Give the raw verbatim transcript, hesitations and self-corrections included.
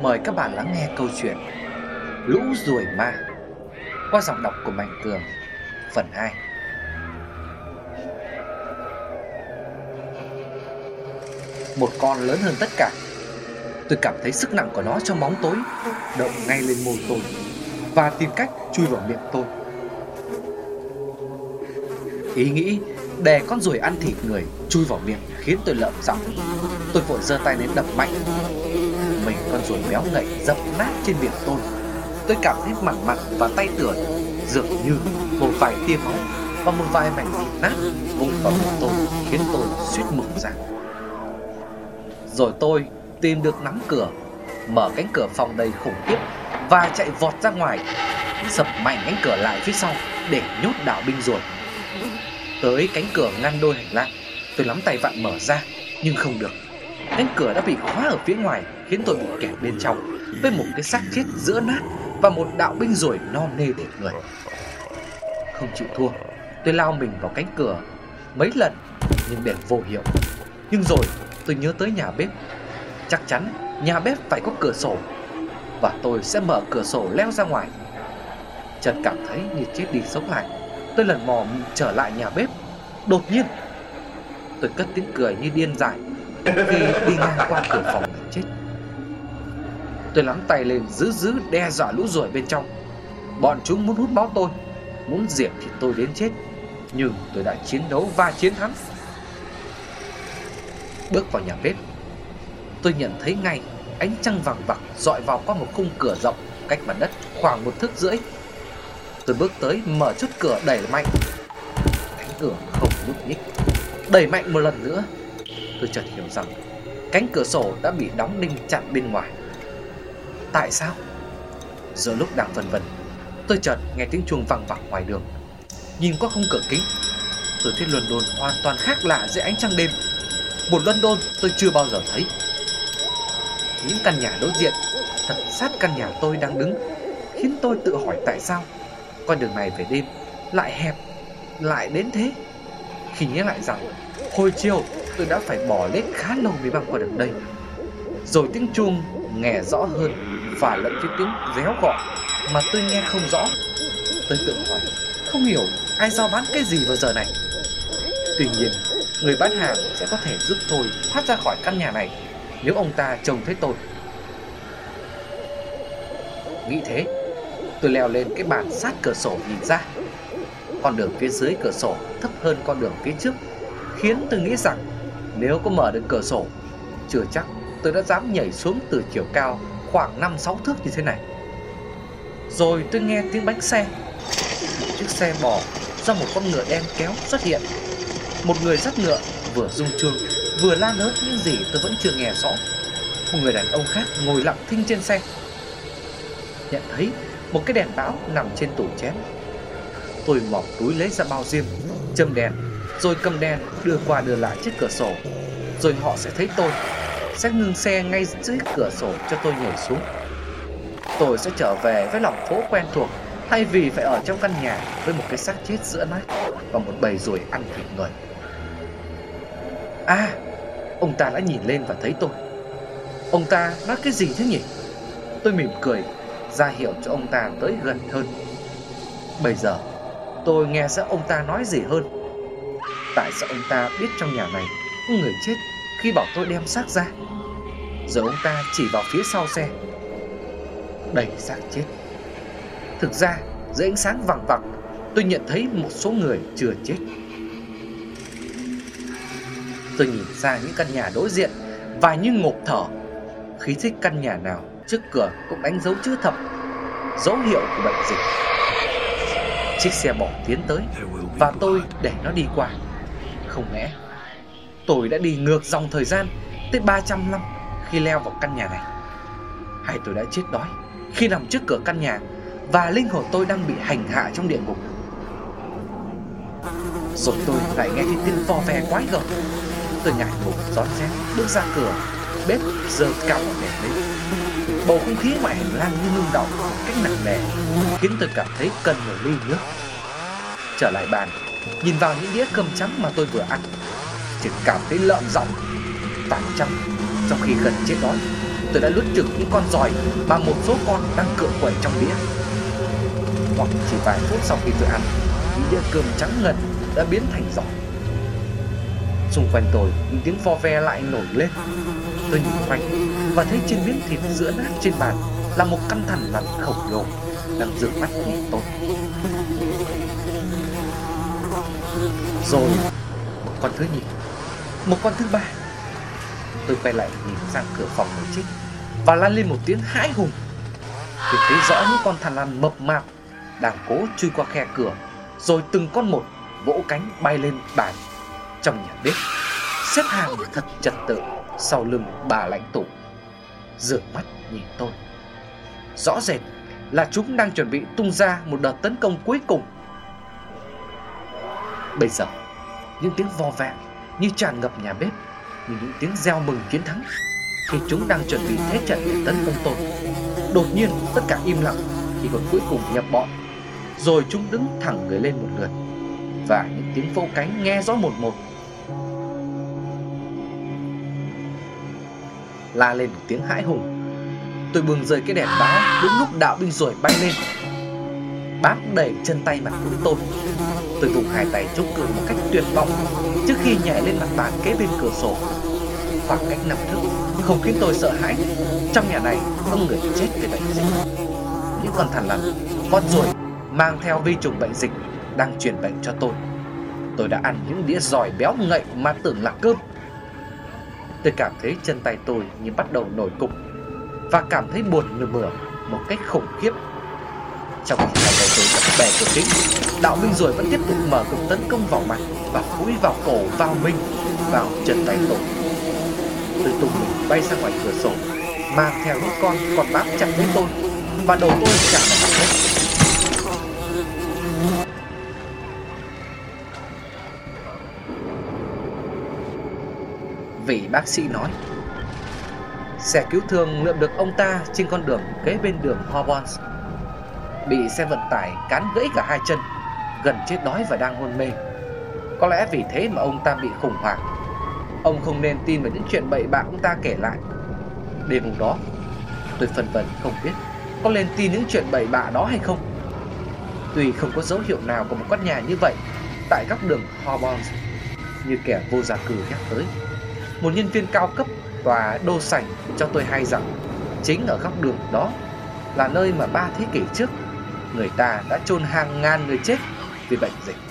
Mời các bạn lắng nghe câu chuyện Lũ ruồi ma qua giọng đọc của Mạnh Cường, phần hai. Một con lớn hơn tất cả. Tôi cảm thấy sức nặng của nó trong bóng tối động ngay lên môi tôi và tìm cách chui vào miệng tôi. Ý nghĩ để con ruồi ăn thịt người chui vào miệng khiến tôi lợm giọng. Tôi vội giơ tay lên đập mạnh. Mình con ruồi béo ngậy dập nát trên miệng tôi. Tôi cảm thấy mặt mặt và tay tựa dường như một vài tia máu và một vài mảnh thịt nát vụn vào miệng tôi khiến tôi suýt mừng ra. Rồi tôi tìm được nắm cửa, mở cánh cửa phòng đầy khủng khiếp và chạy vọt ra ngoài, sập mạnh cánh cửa lại phía sau để nhốt đạo binh ruồi. Tới cánh cửa ngăn đôi hành lang, tôi lắm tay vặn mở ra nhưng không được. Cánh cửa đã bị khóa ở phía ngoài khiến tôi bị kẹt bên trong với một cái xác chết giữa nát và một đạo binh ruồi non nê thịt người. Không chịu thua, tôi lao mình vào cánh cửa mấy lần nhưng đều vô hiệu. Nhưng rồi tôi nhớ tới nhà bếp. Chắc chắn nhà bếp phải có cửa sổ và tôi sẽ mở cửa sổ leo ra ngoài. Chợt cảm thấy như chết đi sống lại. Tôi lần mò trở lại nhà bếp. Đột nhiên tôi cất tiếng cười như điên dại khi đi ngang qua cửa phòng gần chết. Tôi nắm tay lên giữ giữ đe dọa lũ ruồi bên trong. Bọn chúng muốn hút máu tôi, muốn diệt thịt tôi đến chết. Nhưng tôi đã chiến đấu và chiến thắng. Bước vào nhà bếp, tôi nhận thấy ngay ánh trăng vàng vặc dọi vào qua một khung cửa rộng cách mặt đất khoảng một thước rưỡi. Tôi bước tới mở chốt cửa đẩy mạnh. Cánh cửa không nhúc nhích. Đẩy mạnh một lần nữa, tôi chợt hiểu rằng cánh cửa sổ đã bị đóng đinh chặn bên ngoài. Tại sao? Giữa lúc đang vần vần, tôi chợt nghe tiếng chuông vang vẳng ngoài đường. Nhìn qua khung cửa kính, tôi thấy London hoàn toàn khác lạ dưới ánh trăng đêm. Một London tôi chưa bao giờ thấy. Những căn nhà đối diện thật sát căn nhà tôi đang đứng khiến tôi tự hỏi tại sao con đường này về đêm lại hẹp, lại đến thế. Khi nhớ lại rằng hồi chiều tôi đã phải bỏ lết khá lâu mới băng qua được đây. Rồi tiếng chuông nghe rõ hơn và lẫn với tiếng réo gọi mà tôi nghe không rõ. Tôi tự hỏi không hiểu ai rao bán cái gì vào giờ này. Tuy nhiên người bán hàng sẽ có thể giúp tôi thoát ra khỏi căn nhà này nếu ông ta trông thấy tôi. Nghĩ thế, tôi leo lên cái bàn sát cửa sổ nhìn ra. Con đường phía dưới cửa sổ thấp hơn con đường phía trước, khiến tôi nghĩ rằng nếu có mở được cửa sổ, chưa chắc tôi đã dám nhảy xuống từ chiều cao khoảng năm sáu thước như thế này. Rồi tôi nghe tiếng bánh xe. Một chiếc xe bò do một con ngựa đen kéo xuất hiện. Một người dắt ngựa vừa rung chuông vừa la lớn những gì tôi vẫn chưa nghe rõ. Một người đàn ông khác ngồi lặng thinh trên xe. Nhận thấy một cái đèn bão nằm trên tủ chén. Tôi mò túi lấy ra bao diêm, châm đèn, rồi cầm đèn đưa qua đưa lại trước cửa sổ. Rồi họ sẽ thấy tôi, sẽ ngừng xe ngay dưới cửa sổ cho tôi nhảy xuống. Tôi sẽ trở về với lòng phố quen thuộc, thay vì phải ở trong căn nhà với một cái xác chết giữa nát và một bầy ruồi ăn thịt người. À, ông ta đã nhìn lên và thấy tôi. Ông ta nói cái gì thế nhỉ? Tôi mỉm cười, ra hiệu cho ông ta tới gần hơn. Bây giờ tôi nghe rõ ông ta nói gì hơn. Tại sao ông ta biết trong nhà này có người chết khi bảo tôi đem xác ra? Rồi ông ta chỉ vào phía sau xe. Đầy xác chết. Thực ra dưới ánh sáng vàng vặc, tôi nhận thấy một số người chưa chết. Tôi nhìn ra những căn nhà đối diện và như ngộp thở. Khí thích căn nhà nào trước cửa cũng đánh dấu chữ thập, dấu hiệu của bệnh dịch. Chiếc xe bò tiến tới và tôi để nó đi qua. Không lẽ tôi đã đi ngược dòng thời gian tới ba trăm năm khi leo vào căn nhà này? Hay tôi đã chết đói khi nằm trước cửa căn nhà và linh hồn tôi đang bị hành hạ trong địa ngục? Rồi tôi lại nghe thấy tiếng vo ve quái gở. Tôi nhảy ngục rón rén bước ra cửa bếp, giơ cao ngọn đèn lên. Bầu không khí ngoài hành lang như ngưng đọng một cách nặng nề, khiến tôi cảm thấy cần một ly nước. Trở lại bàn, nhìn vào những đĩa cơm trắng mà tôi vừa ăn, chỉ cảm thấy lợm giọng. Phải chăng trong khi gần chết đói tôi đã nuốt chửng những con giòi mà một số con đang cựa quậy trong đĩa. Hoặc chỉ vài phút sau khi tôi ăn, những đĩa cơm trắng ngần đã biến thành giòi. Xung quanh tôi những tiếng vo ve lại nổi lên. Tôi nhìn quanh và thấy trên miếng thịt giữa nát trên bàn là một căn thằn lằn khổng lồ đang rực mắt nhìn tôi. Rồi một con thứ nhì, một con thứ ba. Tôi quay lại nhìn sang cửa phòng ngồi chết và la lên một tiếng hãi hùng. Tôi thấy rõ những con thằn lằn mập mạp đang cố chui qua khe cửa, rồi từng con một vỗ cánh bay lên bàn trong nhà bếp, xếp hàng thật trật tự sau lưng bà lãnh tụ, dường mắt nhìn tôi. Rõ rệt là chúng đang chuẩn bị tung ra một đợt tấn công cuối cùng. Bây giờ những tiếng vo vàng như tràn ngập nhà bếp, như những tiếng reo mừng chiến thắng khi chúng đang chuẩn bị thế trận để tấn công tôi. Đột nhiên tất cả im lặng khi con cuối cùng nhập bọn, rồi chúng đứng thẳng người lên một lượt và những tiếng vỗ cánh nghe rõ một một. La lên một tiếng hãi hùng. Tôi bừng rời cái đèn báo đúng lúc đạo binh ruồi bay lên, bám đầy chân tay mặt mũi tôi. Tôi vùng hai tay chống cự một cách tuyệt vọng trước khi nhảy lên mặt bàn kế bên cửa sổ. Khoảng cách năm thước không khiến tôi sợ hãi. Trong nhà này có người chết vì bệnh dịch. Những con thằn lằn, con ruồi mang theo vi trùng bệnh dịch đang truyền bệnh cho tôi. Tôi đã ăn những đĩa giòi béo ngậy mà tưởng là cơm. Tôi cảm thấy chân tay tôi như bắt đầu nổi cục và cảm thấy buồn nửa mửa một cách khủng khiếp. Trong khi hai tay tôi bắt bẻ cửa kính, đạo binh ruồi vẫn tiếp tục mở cuộc tấn công vào mặt, vào mũi, vào cổ, vào mình, vào chân tay tôi. Tôi tung mình bay ra ngoài cửa sổ, mang theo những con còn bám chặt lấy tôi, và đầu tôi chạm vào mặt đất. Vị bác sĩ nói, xe cứu thương lượm được ông ta trên con đường kế bên đường Horbones, bị xe vận tải cán gãy cả hai chân, gần chết đói và đang hôn mê. Có lẽ vì thế mà ông ta bị khủng hoảng. Ông không nên tin vào những chuyện bậy bạ ông ta kể lại. Đêm hôm đó, tôi phân vân không biết có nên tin những chuyện bậy bạ đó hay không. Tuy không có dấu hiệu nào của một căn nhà như vậy tại góc đường Horbones như kẻ vô gia cư nhắc tới, một nhân viên cao cấp tòa đô sảnh cho tôi hay rằng chính ở góc đường đó là nơi mà ba thế kỷ trước người ta đã chôn hàng ngàn người chết vì bệnh dịch.